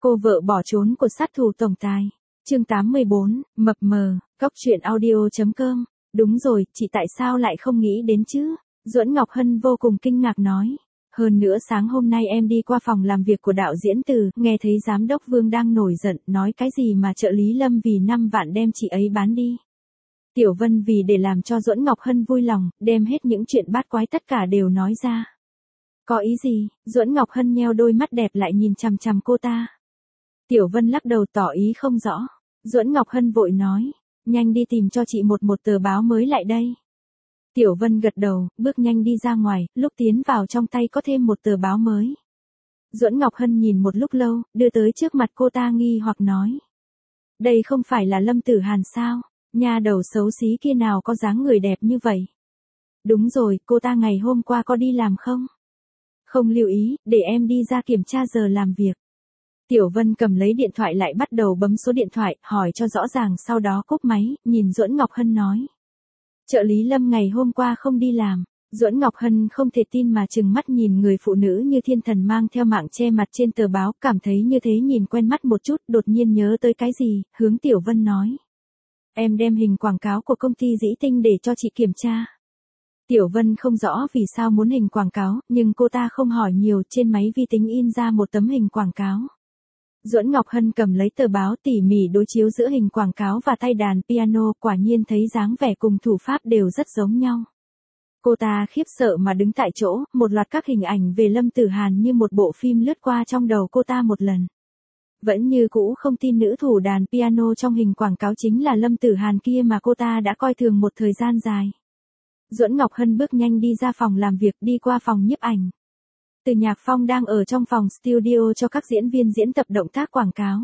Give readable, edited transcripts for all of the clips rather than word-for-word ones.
Cô vợ bỏ trốn của sát thủ tổng tài. Chương 84, mập mờ, Cóc truyện audio.com. Đúng rồi, chị tại sao lại không nghĩ đến chứ? Duẫn Ngọc Hân vô cùng kinh ngạc nói. Hơn nữa sáng hôm nay em đi qua phòng làm việc của đạo diễn Từ, nghe thấy giám đốc Vương đang nổi giận, nói cái gì mà trợ lý Lâm vì 5 vạn đem chị ấy bán đi. Tiểu Vân vì để làm cho Duẫn Ngọc Hân vui lòng, đem hết những chuyện bát quái tất cả đều nói ra. Có ý gì? Duẫn Ngọc Hân nheo đôi mắt đẹp lại nhìn chằm chằm cô ta. Tiểu Vân lắc đầu tỏ ý không rõ. Duẫn Ngọc Hân vội nói, nhanh đi tìm cho chị một tờ báo mới lại đây. Tiểu Vân gật đầu, bước nhanh đi ra ngoài, lúc tiến vào trong tay có thêm một tờ báo mới. Duẫn Ngọc Hân nhìn một lúc lâu, đưa tới trước mặt cô ta nghi hoặc nói. Đây không phải là Lâm Tử Hàn sao? Nha đầu xấu xí kia nào có dáng người đẹp như vậy? Đúng rồi, cô ta ngày hôm qua có đi làm không? Không lưu ý, để em đi ra kiểm tra giờ làm việc. Tiểu Vân cầm lấy điện thoại lại bắt đầu bấm số điện thoại, hỏi cho rõ ràng sau đó cúp máy, nhìn Duẫn Ngọc Hân nói. Trợ lý Lâm ngày hôm qua không đi làm. Duẫn Ngọc Hân không thể tin mà trừng mắt nhìn người phụ nữ như thiên thần mang theo mạng che mặt trên tờ báo, cảm thấy như thế nhìn quen mắt một chút, đột nhiên nhớ tới cái gì, hướng Tiểu Vân nói. Em đem hình quảng cáo của công ty Dĩ Tinh để cho chị kiểm tra. Tiểu Vân không rõ vì sao muốn hình quảng cáo, nhưng cô ta không hỏi nhiều, trên máy vi tính in ra một tấm hình quảng cáo. Duẫn Ngọc Hân cầm lấy tờ báo tỉ mỉ đối chiếu giữa hình quảng cáo và tay đàn piano, quả nhiên thấy dáng vẻ cùng thủ pháp đều rất giống nhau. Cô ta khiếp sợ mà đứng tại chỗ, một loạt các hình ảnh về Lâm Tử Hàn như một bộ phim lướt qua trong đầu cô ta một lần. Vẫn như cũ không tin nữ thủ đàn piano trong hình quảng cáo chính là Lâm Tử Hàn kia mà cô ta đã coi thường một thời gian dài. Duẫn Ngọc Hân bước nhanh đi ra phòng làm việc, đi qua phòng nhiếp ảnh. Từ Nhạc Phong đang ở trong phòng studio cho các diễn viên diễn tập động tác quảng cáo.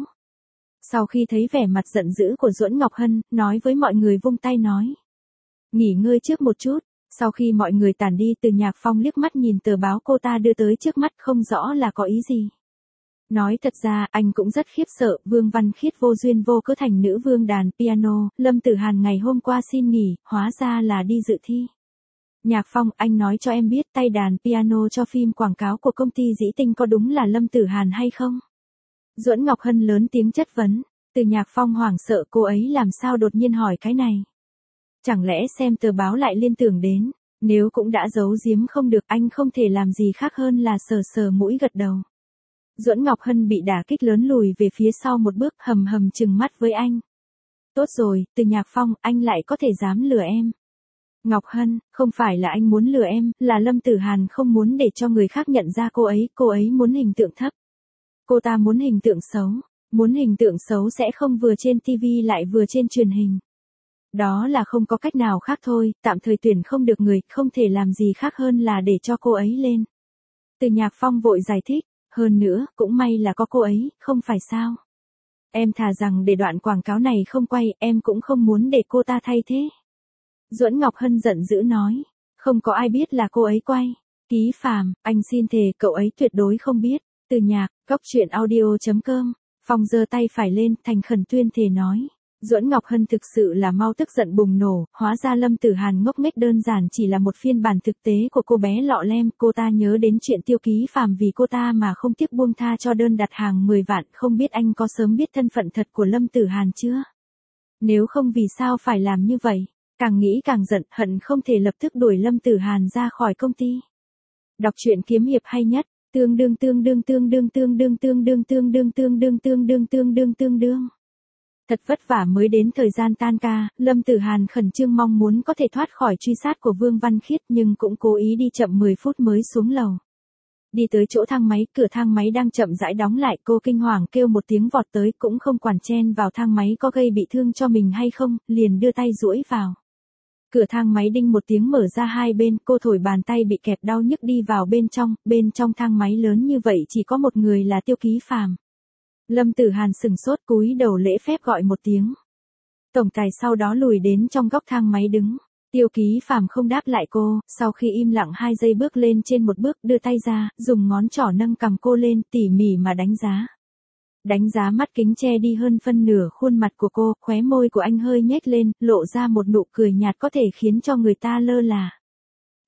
Sau khi thấy vẻ mặt giận dữ của Duẫn Ngọc Hân, nói với mọi người vung tay nói. Nghỉ ngơi trước một chút. Sau khi mọi người tản đi, Từ Nhạc Phong liếc mắt nhìn tờ báo cô ta đưa tới trước mắt, không rõ là có ý gì. Nói thật ra, anh cũng rất khiếp sợ, Vương Văn Khiết vô duyên vô cớ thành nữ vương đàn piano, Lâm Tử Hàn ngày hôm qua xin nghỉ, hóa ra là đi dự thi. Nhạc Phong, anh nói cho em biết tay đàn piano cho phim quảng cáo của công ty Dĩ Tinh có đúng là Lâm Tử Hàn hay không? Duẫn Ngọc Hân lớn tiếng chất vấn. Từ Nhạc Phong hoảng sợ, cô ấy làm sao đột nhiên hỏi cái này? Chẳng lẽ xem tờ báo lại liên tưởng đến, nếu cũng đã giấu giếm không được, anh không thể làm gì khác hơn là sờ sờ mũi gật đầu. Duẫn Ngọc Hân bị đả kích lớn lùi về phía sau một bước, hầm hầm trừng mắt với anh. Tốt rồi, Từ Nhạc Phong, anh lại có thể dám lừa em. Ngọc Hân, không phải là anh muốn lừa em, là Lâm Tử Hàn không muốn để cho người khác nhận ra cô ấy muốn hình tượng thấp. Cô ta muốn hình tượng xấu sẽ không vừa trên TV lại vừa trên truyền hình. Đó là không có cách nào khác thôi, tạm thời tuyển không được người, không thể làm gì khác hơn là để cho cô ấy lên. Từ Nhạc Phong vội giải thích, hơn nữa, cũng may là có cô ấy, không phải sao. Em thà rằng để đoạn quảng cáo này không quay, em cũng không muốn để cô ta thay thế. Duẫn Ngọc Hân giận dữ nói, không có ai biết là cô ấy quay. Ký Phàm, anh xin thề cậu ấy tuyệt đối không biết. Từ Nhạc, Cóc truyện audio.com. Phong giơ tay phải lên, thành khẩn tuyên thề nói. Duẫn Ngọc Hân thực sự là mau tức giận bùng nổ, hóa ra Lâm Tử Hàn ngốc nghếch đơn giản chỉ là một phiên bản thực tế của cô bé lọ lem, cô ta nhớ đến chuyện Tiêu Ký Phàm vì cô ta mà không tiếc buông tha cho đơn đặt hàng 10 vạn, không biết anh có sớm biết thân phận thật của Lâm Tử Hàn chưa? Nếu không vì sao phải làm như vậy? Càng nghĩ càng giận, hận không thể lập tức đuổi Lâm Tử Hàn ra khỏi công ty. Đọc truyện kiếm hiệp hay nhất, tương đương. Thật vất vả mới đến thời gian tan ca, Lâm Tử Hàn khẩn trương mong muốn có thể thoát khỏi truy sát của Vương Văn Khiết nhưng cũng cố ý đi chậm 10 phút mới xuống lầu. Đi tới chỗ thang máy, cửa thang máy đang chậm rãi đóng lại, cô kinh hoàng kêu một tiếng vọt tới, cũng không quản chen vào thang máy có gây bị thương cho mình hay không, liền đưa tay duỗi vào. Cửa thang máy đinh một tiếng mở ra hai bên, cô thổi bàn tay bị kẹp đau nhức đi vào bên trong thang máy lớn như vậy chỉ có một người là Tiêu Ký Phàm. Lâm Tử Hàn sừng sốt cúi đầu lễ phép gọi một tiếng. Tổng tài sau đó lùi đến trong góc thang máy đứng. Tiêu Ký Phàm không đáp lại cô, sau khi im lặng 2 giây bước lên trên một bước, đưa tay ra, dùng ngón trỏ nâng cằm cô lên, tỉ mỉ mà đánh giá. Đánh giá mắt kính che đi hơn phân nửa khuôn mặt của cô, khóe môi của anh hơi nhếch lên, lộ ra một nụ cười nhạt có thể khiến cho người ta lơ là.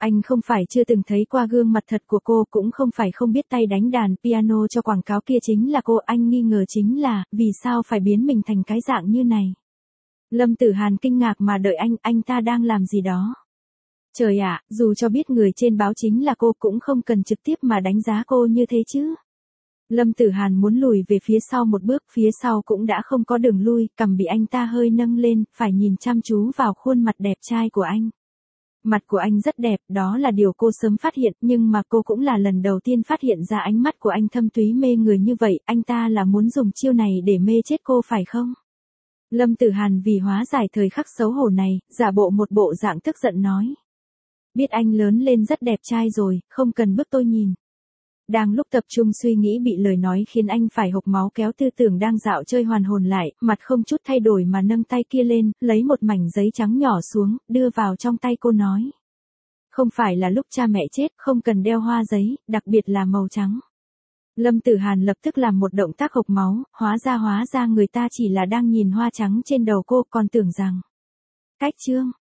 Anh không phải chưa từng thấy qua gương mặt thật của cô, cũng không phải không biết tay đánh đàn piano cho quảng cáo kia chính là cô, anh nghi ngờ chính là, vì sao phải biến mình thành cái dạng như này. Lâm Tử Hàn kinh ngạc mà đợi anh ta đang làm gì đó. Trời ạ, dù cho biết người trên báo chính là cô cũng không cần trực tiếp mà đánh giá cô như thế chứ. Lâm Tử Hàn muốn lùi về phía sau một bước, phía sau cũng đã không có đường lui, cằm bị anh ta hơi nâng lên, phải nhìn chăm chú vào khuôn mặt đẹp trai của anh. Mặt của anh rất đẹp, đó là điều cô sớm phát hiện, nhưng mà cô cũng là lần đầu tiên phát hiện ra ánh mắt của anh thâm túy mê người như vậy, anh ta là muốn dùng chiêu này để mê chết cô phải không? Lâm Tử Hàn vì hóa giải thời khắc xấu hổ này, giả bộ một bộ dạng tức giận nói. Biết anh lớn lên rất đẹp trai rồi, không cần bức tôi nhìn. Đang lúc tập trung suy nghĩ bị lời nói khiến anh phải hộc máu kéo tư tưởng đang dạo chơi hoàn hồn lại, mặt không chút thay đổi mà nâng tay kia lên, lấy một mảnh giấy trắng nhỏ xuống, đưa vào trong tay cô nói. Không phải là lúc cha mẹ chết, không cần đeo hoa giấy, đặc biệt là màu trắng. Lâm Tử Hàn lập tức làm một động tác hộc máu, hóa ra người ta chỉ là đang nhìn hoa trắng trên đầu cô, còn tưởng rằng. Cách chương.